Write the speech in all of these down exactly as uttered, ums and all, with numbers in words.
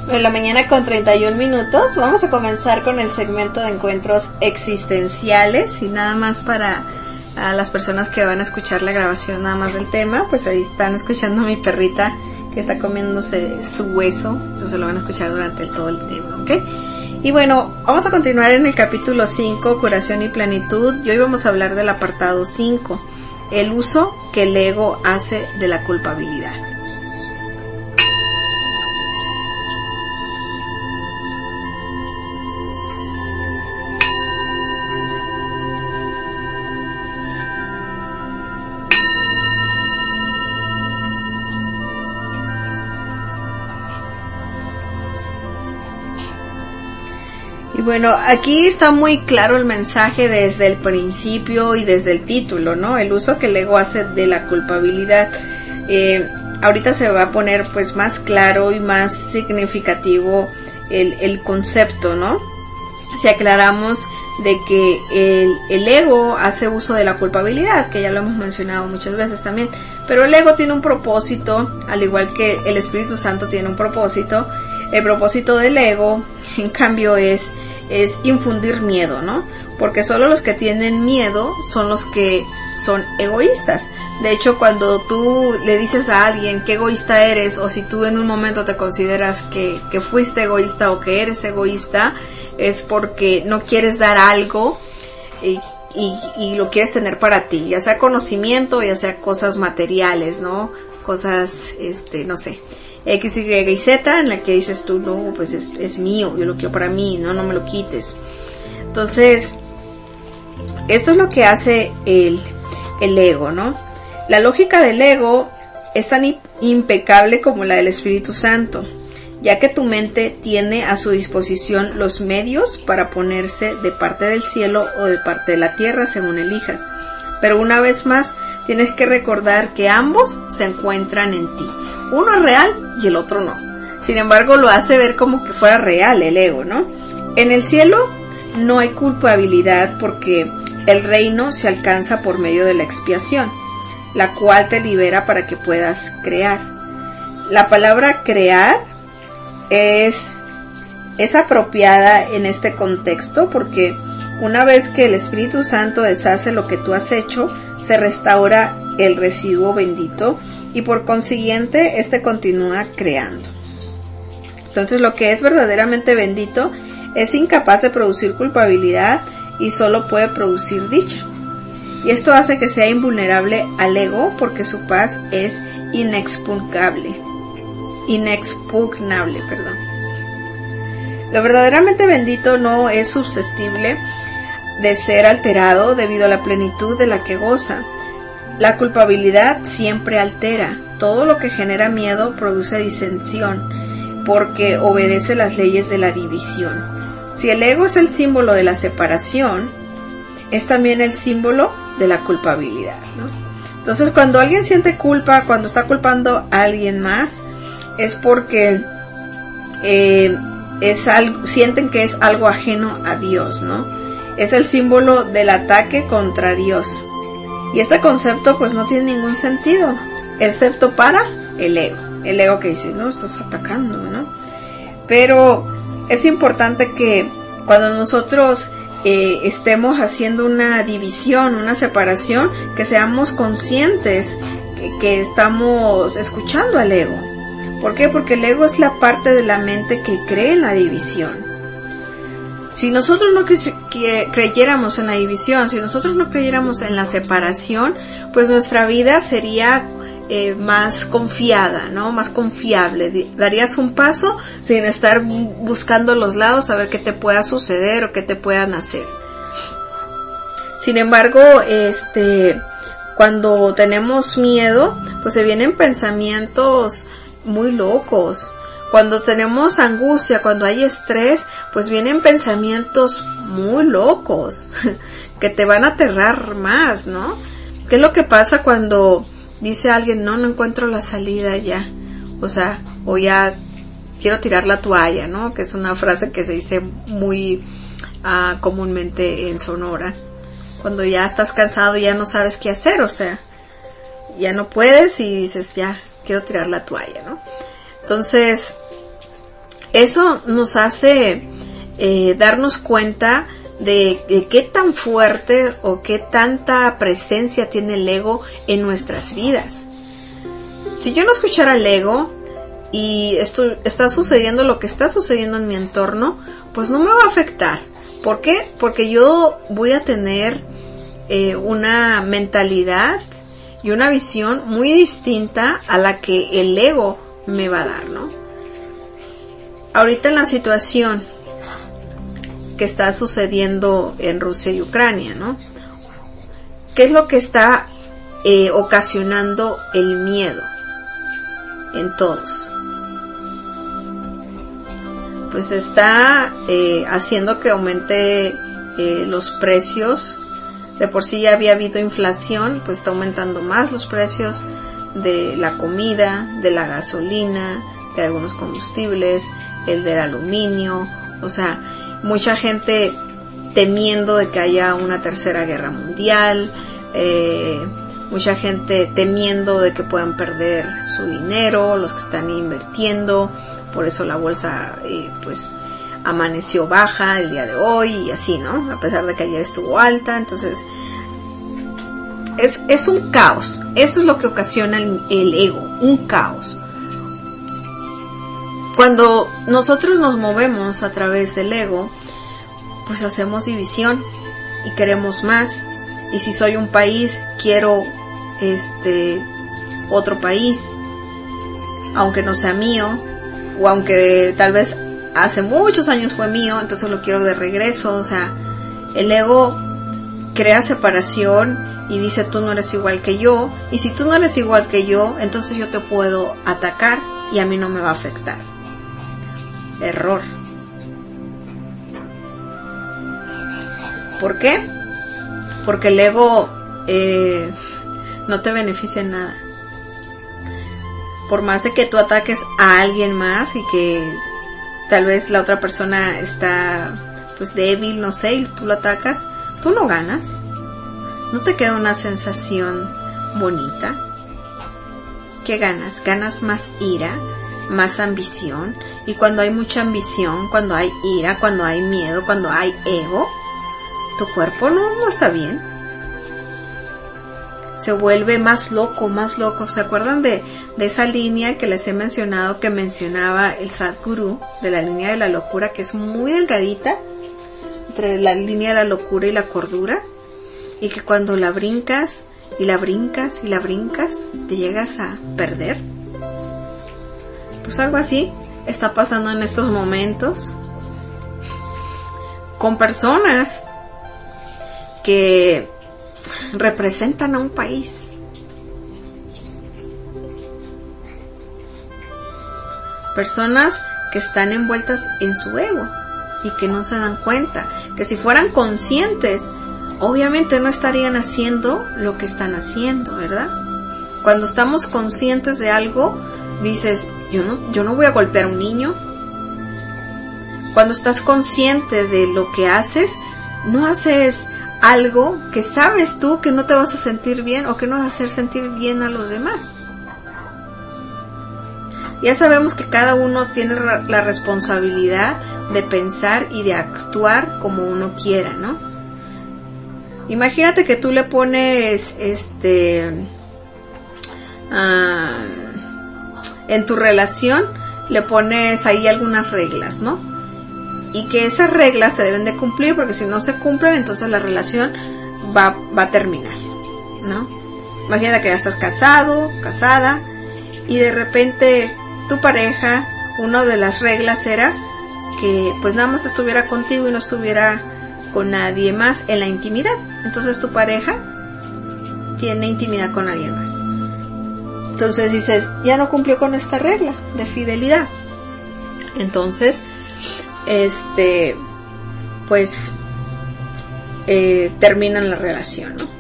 En la mañana con treinta y un minutos. Vamos a comenzar con el segmento de encuentros existenciales. Y nada más para a las personas que van a escuchar la grabación nada más del tema, pues ahí están escuchando a mi perrita que está comiéndose su hueso. Entonces lo van a escuchar durante el, todo el tema, ¿ok? Y bueno, vamos a continuar en el capítulo cinco, curación y plenitud. Y hoy vamos a hablar del apartado cinco, el uso que el ego hace de la culpabilidad. Y bueno, aquí está muy claro el mensaje desde el principio y desde el título, ¿no? El uso que el ego hace de la culpabilidad. Eh, ahorita se va a poner pues más claro y más significativo el, el concepto, ¿no? Si aclaramos de que el, el ego hace uso de la culpabilidad, que ya lo hemos mencionado muchas veces también, pero el ego tiene un propósito, al igual que el Espíritu Santo tiene un propósito. El propósito del ego, en cambio, es, es infundir miedo, ¿no? Porque solo los que tienen miedo son los que son egoístas. De hecho, cuando tú le dices a alguien qué egoísta eres, o si tú en un momento te consideras que, que fuiste egoísta o que eres egoísta, es porque no quieres dar algo y, y, y lo quieres tener para ti, ya sea conocimiento, ya sea cosas materiales, ¿no? Cosas, este, no sé, X, Y y Z, en la que dices tú, no, pues es, es mío, yo lo quiero para mí, no, no me lo quites. Entonces, esto es lo que hace el, el ego, ¿no? La lógica del ego es tan impecable como la del Espíritu Santo, ya que tu mente tiene a su disposición los medios para ponerse de parte del cielo o de parte de la tierra, según elijas. Pero una vez más, tienes que recordar que ambos se encuentran en ti. Uno es real y el otro no. Sin embargo, lo hace ver como que fuera real el ego, ¿no? En el cielo no hay culpabilidad porque el reino se alcanza por medio de la expiación, la cual te libera para que puedas crear. La palabra crear es, es apropiada en este contexto porque una vez que el Espíritu Santo deshace lo que tú has hecho, se restaura el residuo bendito y por consiguiente este continúa creando. Entonces lo que es verdaderamente bendito es incapaz de producir culpabilidad y solo puede producir dicha. Y esto hace que sea invulnerable al ego porque su paz es inexpugnable. Inexpugnable, perdón. Lo verdaderamente bendito no es susceptible de ser alterado debido a la plenitud de la que goza. La culpabilidad siempre altera. Todo lo que genera miedo produce disensión, porque obedece las leyes de la división. Si el ego es el símbolo de la separación, es también el símbolo de la culpabilidad, ¿no? Entonces, cuando alguien siente culpa, cuando está culpando a alguien más, es porque eh, es algo, sienten que es algo ajeno a Dios, ¿no? Es el símbolo del ataque contra Dios. Y este concepto pues no tiene ningún sentido, excepto para el ego. El ego que dice, no, estás atacando, ¿no? Pero es importante que cuando nosotros eh, estemos haciendo una división, una separación, que seamos conscientes que, que estamos escuchando al ego. ¿Por qué? Porque el ego es la parte de la mente que cree en la división. Si nosotros no creyéramos en la división, si nosotros no creyéramos en la separación, pues nuestra vida sería eh, más confiada, ¿no? Más confiable. Darías un paso sin estar buscando los lados a ver qué te pueda suceder o qué te puedan hacer. Sin embargo, este, cuando tenemos miedo, pues se vienen pensamientos muy locos. Cuando tenemos angustia, cuando hay estrés, pues vienen pensamientos muy locos que te van a aterrar más, ¿no? ¿Qué es lo que pasa cuando dice alguien, no, no encuentro la salida ya? O sea, o ya quiero tirar la toalla, ¿no? Que es una frase que se dice muy uh, comúnmente en Sonora. Cuando ya estás cansado, ya no sabes qué hacer, o sea, ya no puedes y dices, ya, quiero tirar la toalla, ¿no? Entonces, eso nos hace eh, darnos cuenta de, de qué tan fuerte o qué tanta presencia tiene el ego en nuestras vidas. Si yo no escuchara el ego y esto está sucediendo lo que está sucediendo en mi entorno, pues no me va a afectar. ¿Por qué? Porque yo voy a tener eh, una mentalidad y una visión muy distinta a la que el ego me va a dar, ¿no? Ahorita en la situación que está sucediendo en Rusia y Ucrania, ¿no? ¿Qué es lo que está eh, ocasionando el miedo en todos? Pues está eh, haciendo que aumente eh, los precios. De por sí ya había habido inflación, pues está aumentando más los precios de la comida, de la gasolina, de algunos combustibles, el del aluminio. O sea, mucha gente temiendo de que haya una tercera guerra mundial, eh, mucha gente temiendo de que puedan perder su dinero, los que están invirtiendo. Por eso la bolsa eh, pues amaneció baja el día de hoy y así, ¿no? A pesar de que ayer estuvo alta. Entonces es, es un caos. Eso es lo que ocasiona el, el ego, un caos. Cuando nosotros nos movemos a través del ego, pues hacemos división y queremos más. Y si soy un país, quiero este otro país, aunque no sea mío, o aunque tal vez hace muchos años fue mío, entonces lo quiero de regreso. O sea, el ego crea separación y dice tú no eres igual que yo, y si tú no eres igual que yo, entonces yo te puedo atacar y a mí no me va a afectar. Error. ¿Por qué? Porque el ego eh, no te beneficia en nada. Por más de que tú ataques a alguien más y que tal vez la otra persona está pues débil, no sé, y tú lo atacas, tú no ganas. No te queda una sensación bonita. ¿Qué ganas? Ganas más ira, más ambición. Y cuando hay mucha ambición, cuando hay ira, cuando hay miedo, cuando hay ego, tu cuerpo no, no está bien. Se vuelve más loco, más loco. ¿Se acuerdan de, de esa línea que les he mencionado, que mencionaba el Sadhguru, de la línea de la locura, que es muy delgadita, entre la línea de la locura y la cordura, y que cuando la brincas, y la brincas, y la brincas, te llegas a perder? Pues algo así está pasando en estos momentos con personas que representan a un país. Personas que están envueltas en su ego y que no se dan cuenta, que si fueran conscientes, obviamente no estarían haciendo lo que están haciendo, ¿verdad? Cuando estamos conscientes de algo, dices, yo no, yo no voy a golpear a un niño. Cuando estás consciente de lo que haces, no haces algo que sabes tú que no te vas a sentir bien o que no vas a hacer sentir bien a los demás. Ya sabemos que cada uno tiene la responsabilidad de pensar y de actuar como uno quiera, ¿no? Imagínate que tú le pones este uh, en tu relación le pones ahí algunas reglas, ¿no? Y que esas reglas se deben de cumplir, porque si no se cumplen, entonces la relación va, va a terminar, ¿no? Imagina que ya estás casado, casada, y de repente tu pareja, una de las reglas era que pues nada más estuviera contigo y no estuviera con nadie más en la intimidad. Entonces tu pareja tiene intimidad con alguien más. Entonces dices, ya no cumplió con esta regla de fidelidad. Entonces este pues eh, terminan la relación, ¿no?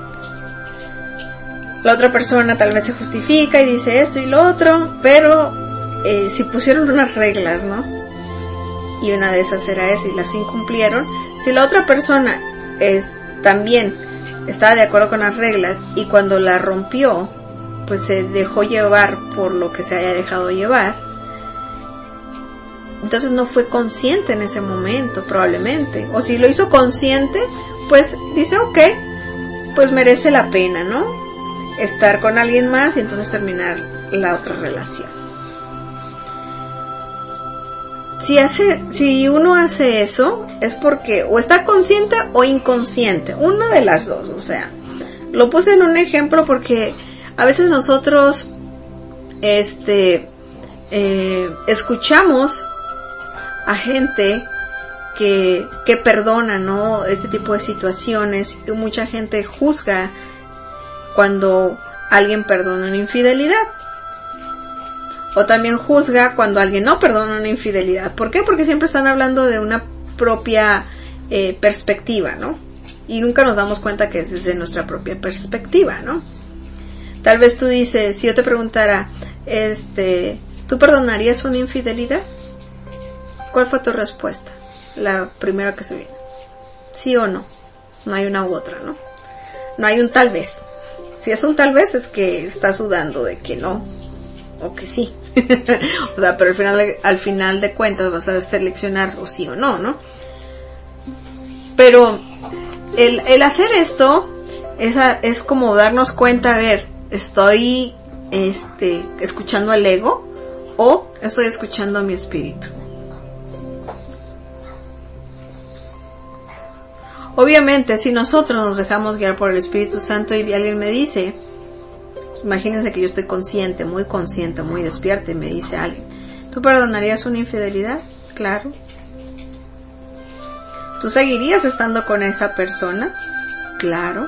La otra persona tal vez se justifica y dice esto y lo otro, pero eh, si pusieron unas reglas, ¿no? Y una de esas era esa y las incumplieron. Si la otra persona es, también estaba de acuerdo con las reglas y cuando la rompió, pues se dejó llevar por lo que se haya dejado llevar, entonces no fue consciente en ese momento, probablemente. O si lo hizo consciente, pues dice, ok, pues merece la pena, ¿no? Estar con alguien más y entonces terminar la otra relación. Si hace, si uno hace eso, es porque o está consciente o inconsciente, una de las dos. O sea, lo puse en un ejemplo porque a veces nosotros, este, eh, escuchamos a gente que, que perdona, ¿no? Este tipo de situaciones, y mucha gente juzga cuando alguien perdona una infidelidad. O también juzga cuando alguien no perdona una infidelidad. ¿Por qué? Porque siempre están hablando de una propia eh, perspectiva, ¿no? Y nunca nos damos cuenta que es desde nuestra propia perspectiva, ¿no? Tal vez tú dices, si yo te preguntara, este, ¿tú perdonarías una infidelidad? ¿Cuál fue tu respuesta? La primera que se viene. ¿Sí o no? No hay una u otra, ¿no? No hay un tal vez. Si es un tal vez es que estás dudando de que no o que sí. O sea, pero al final, de, al final de cuentas vas a seleccionar o sí o no, ¿no? Pero el, el hacer esto es, a, es como darnos cuenta, a ver, estoy este, escuchando al ego o estoy escuchando a mi espíritu. Obviamente, si nosotros nos dejamos guiar por el Espíritu Santo y alguien me dice, imagínense que yo estoy consciente, muy consciente, muy despierta, y me dice alguien, ¿tú perdonarías una infidelidad? Claro. ¿Tú seguirías estando con esa persona? Claro.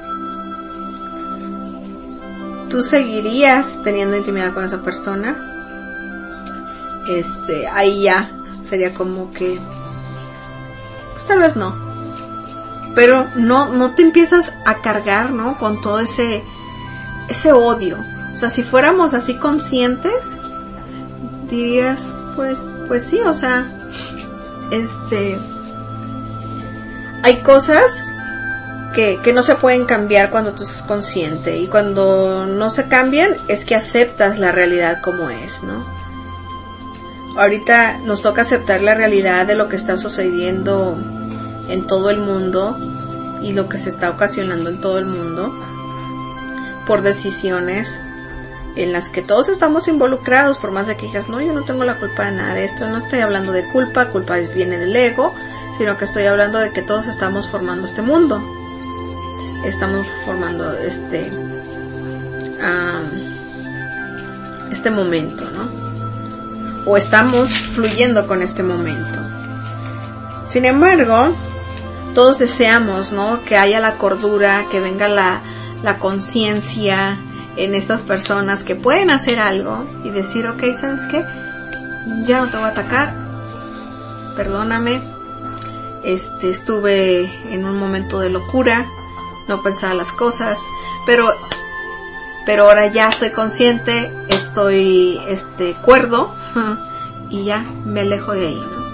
¿Tú seguirías teniendo intimidad con esa persona? Este, ahí ya sería como que, pues tal vez no. Pero no, no te empiezas a cargar, ¿no? Con todo ese, ese odio. O sea, si fuéramos así conscientes, dirías, pues, pues sí, o sea, este, hay cosas que, que no se pueden cambiar cuando tú estás consciente. Y cuando no se cambian, es que aceptas la realidad como es, ¿no? Ahorita nos toca aceptar la realidad de lo que está sucediendo en todo el mundo y lo que se está ocasionando en todo el mundo por decisiones en las que todos estamos involucrados, por más de que digas, no, yo no tengo la culpa de nada de esto, no estoy hablando de culpa, culpa viene del ego, sino que estoy hablando de que todos estamos formando este mundo, estamos formando este um, este momento, ¿no? O estamos fluyendo con este momento. Sin embargo, todos deseamos, ¿no? Que haya la cordura, que venga la, la conciencia en estas personas que pueden hacer algo y decir, ok, ¿sabes qué? Ya no te voy a atacar, perdóname, este, estuve en un momento de locura, no pensaba las cosas, pero, pero ahora ya soy consciente, estoy, este, cuerdo, y ya me alejo de ahí, ¿no?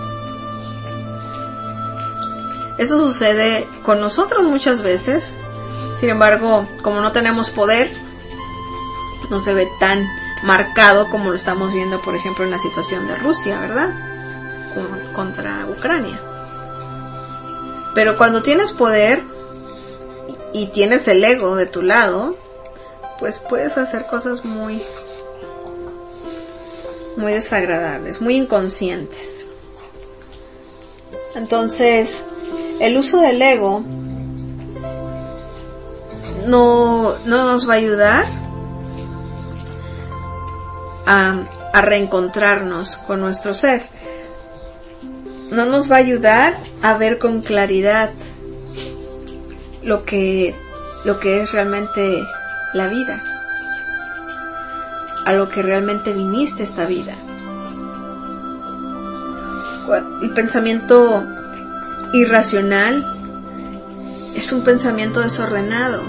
Eso sucede con nosotros muchas veces. Sin embargo, como no tenemos poder, no se ve tan marcado como lo estamos viendo, por ejemplo, en la situación de Rusia, ¿verdad? Contra Ucrania. Pero cuando tienes poder y tienes el ego de tu lado, pues puedes hacer cosas muy, muy desagradables, muy inconscientes. Entonces, el uso del ego no, no nos va a ayudar a, a reencontrarnos con nuestro ser. No nos va a ayudar a ver con claridad lo que, lo que es realmente la vida, a lo que realmente viniste esta vida. El pensamiento irracional es un pensamiento desordenado.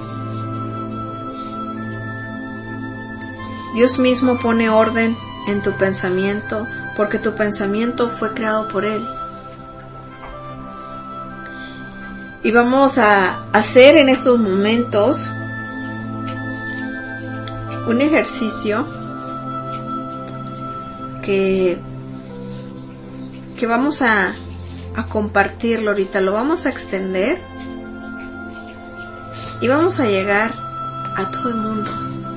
Dios mismo pone orden en tu pensamiento porque tu pensamiento fue creado por Él. Y vamos a hacer en estos momentos un ejercicio que que vamos a, a compartirlo ahorita, lo vamos a extender y vamos a llegar a todo el mundo.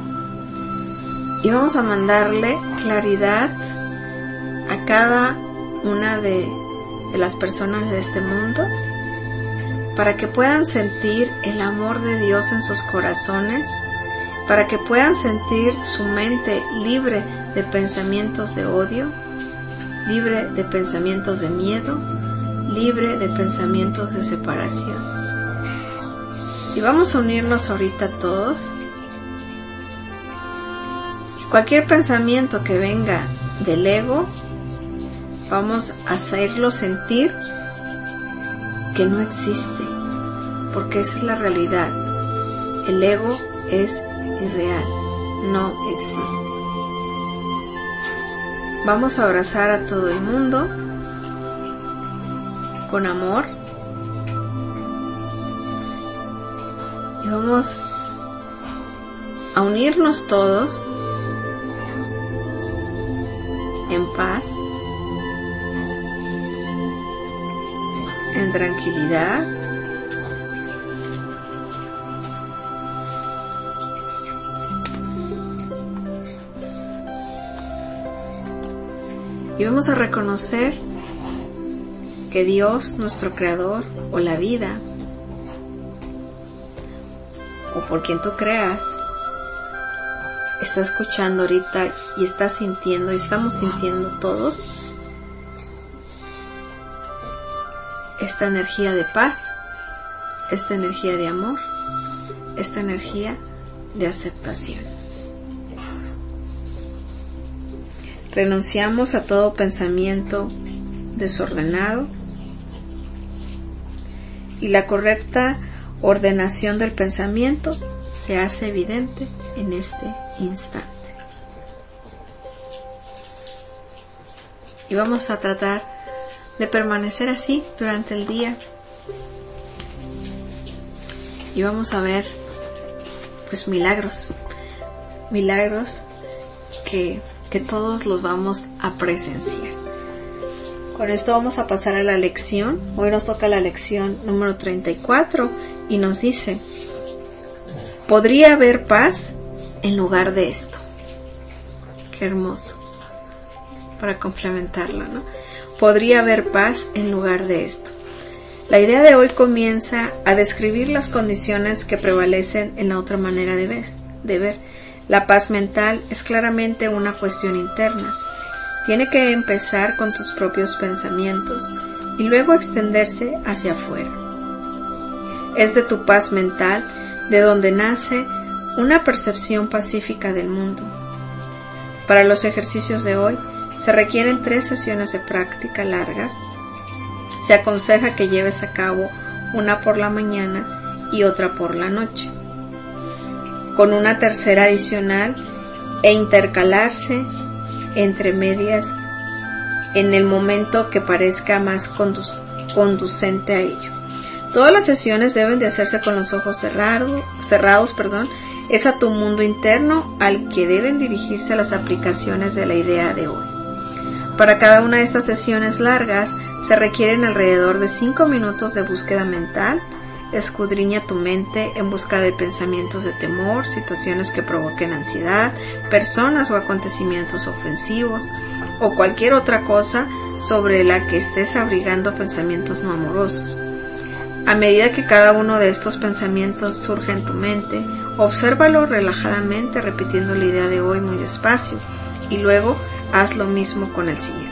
Y vamos a mandarle claridad a cada una de, de las personas de este mundo para que puedan sentir el amor de Dios en sus corazones, para que puedan sentir su mente libre de pensamientos de odio, libre de pensamientos de miedo, libre de pensamientos de separación. Y vamos a unirnos ahorita todos. Cualquier pensamiento que venga del ego, vamos a hacerlo sentir que no existe, porque esa es la realidad. El ego es irreal, no existe. Vamos a abrazar a todo el mundo con amor y vamos a unirnos todos en paz, en tranquilidad, y vamos a reconocer que Dios, nuestro Creador, o la vida, o por quien tú creas, está escuchando ahorita y está sintiendo, y estamos sintiendo todos esta energía de paz, esta energía de amor, esta energía de aceptación. Renunciamos a todo pensamiento desordenado y la correcta ordenación del pensamiento se hace evidente en este instante. Y vamos a tratar de permanecer así durante el día. Y vamos a ver pues milagros, milagros que, que todos los vamos a presenciar. Con esto vamos a pasar a la lección. Hoy nos toca la lección número treinta y cuatro y nos dice: podría haber paz en lugar de esto. Qué hermoso, para complementarlo, ¿no? Podría haber paz en lugar de esto. La idea de hoy comienza a describir las condiciones que prevalecen en la otra manera de ver, de ver. La paz mental es claramente una cuestión interna. Tiene que empezar con tus propios pensamientos y luego extenderse hacia afuera. Es de tu paz mental de donde nace una percepción pacífica del mundo. Para los ejercicios de hoy se requieren tres sesiones de práctica largas. Se aconseja que lleves a cabo una por la mañana y otra por la noche, con una tercera adicional e intercalarse entre medias en el momento que parezca más condu- conducente a ello. Todas las sesiones deben de hacerse con los ojos cerrado, cerrados, perdón. Es a tu mundo interno al que deben dirigirse las aplicaciones de la idea de hoy. Para cada una de estas sesiones largas se requieren alrededor de cinco minutos de búsqueda mental. Escudriña tu mente en busca de pensamientos de temor, situaciones que provoquen ansiedad, personas o acontecimientos ofensivos o cualquier otra cosa sobre la que estés abrigando pensamientos no amorosos. A medida que cada uno de estos pensamientos surge en tu mente, obsérvalo relajadamente repitiendo la idea de hoy muy despacio y luego haz lo mismo con el siguiente.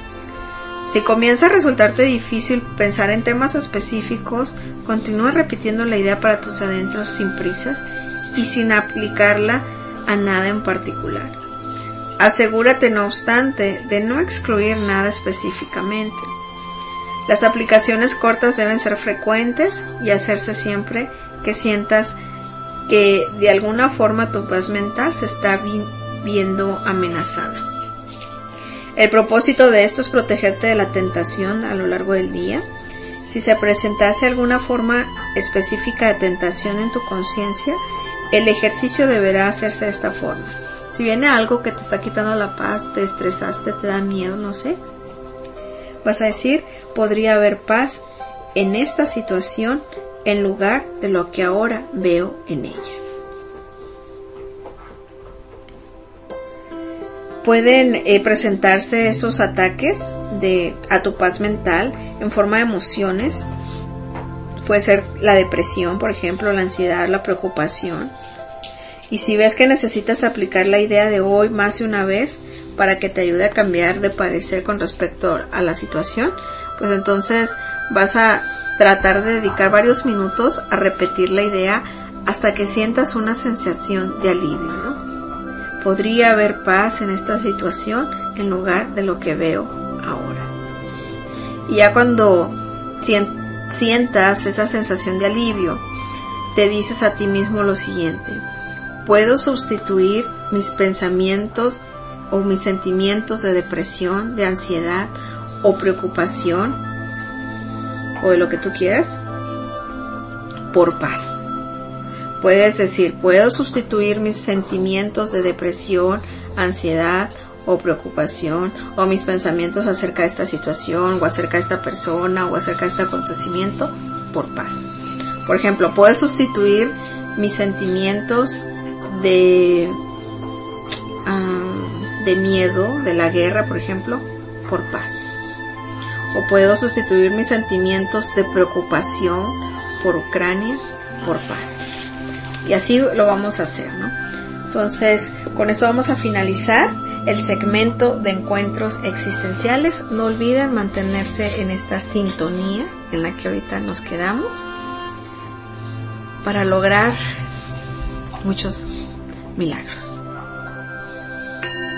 Si comienza a resultarte difícil pensar en temas específicos, continúa repitiendo la idea para tus adentros sin prisas y sin aplicarla a nada en particular. Asegúrate, no obstante, de no excluir nada específicamente. Las aplicaciones cortas deben ser frecuentes y hacerse siempre que sientas que de alguna forma tu paz mental se está vi- viendo amenazada. El propósito de esto es protegerte de la tentación a lo largo del día. Si se presentase alguna forma específica de tentación en tu conciencia, el ejercicio deberá hacerse de esta forma. Si viene algo que te está quitando la paz, te estresaste, te da miedo, no sé, Vas a decir, podría haber paz en esta situación en lugar de lo que ahora veo en ella. Pueden eh, presentarse esos ataques de, a tu paz mental en forma de emociones. Puede ser la depresión, por ejemplo, la ansiedad, la preocupación. Y si ves que necesitas aplicar la idea de hoy más de una vez para que te ayude a cambiar de parecer con respecto a la situación, pues entonces vas a tratar de dedicar varios minutos a repetir la idea hasta que sientas una sensación de alivio, ¿no? Podría haber paz en esta situación en lugar de lo que veo ahora. Y ya cuando sientas esa sensación de alivio, te dices a ti mismo lo siguiente: puedo sustituir mis pensamientos o mis sentimientos de depresión, de ansiedad o preocupación o de lo que tú quieras por paz. Puedes decir, puedo sustituir mis sentimientos de depresión, ansiedad o preocupación o mis pensamientos acerca de esta situación o acerca de esta persona o acerca de este acontecimiento por paz. Por ejemplo, puedo sustituir mis sentimientos de, um, de miedo, de la guerra, por ejemplo, por paz. O puedo sustituir mis sentimientos de preocupación por Ucrania por paz. Y así lo vamos a hacer, ¿no? Entonces, con esto vamos a finalizar el segmento de encuentros existenciales. No olviden mantenerse en esta sintonía en la que ahorita nos quedamos para lograr muchos milagros.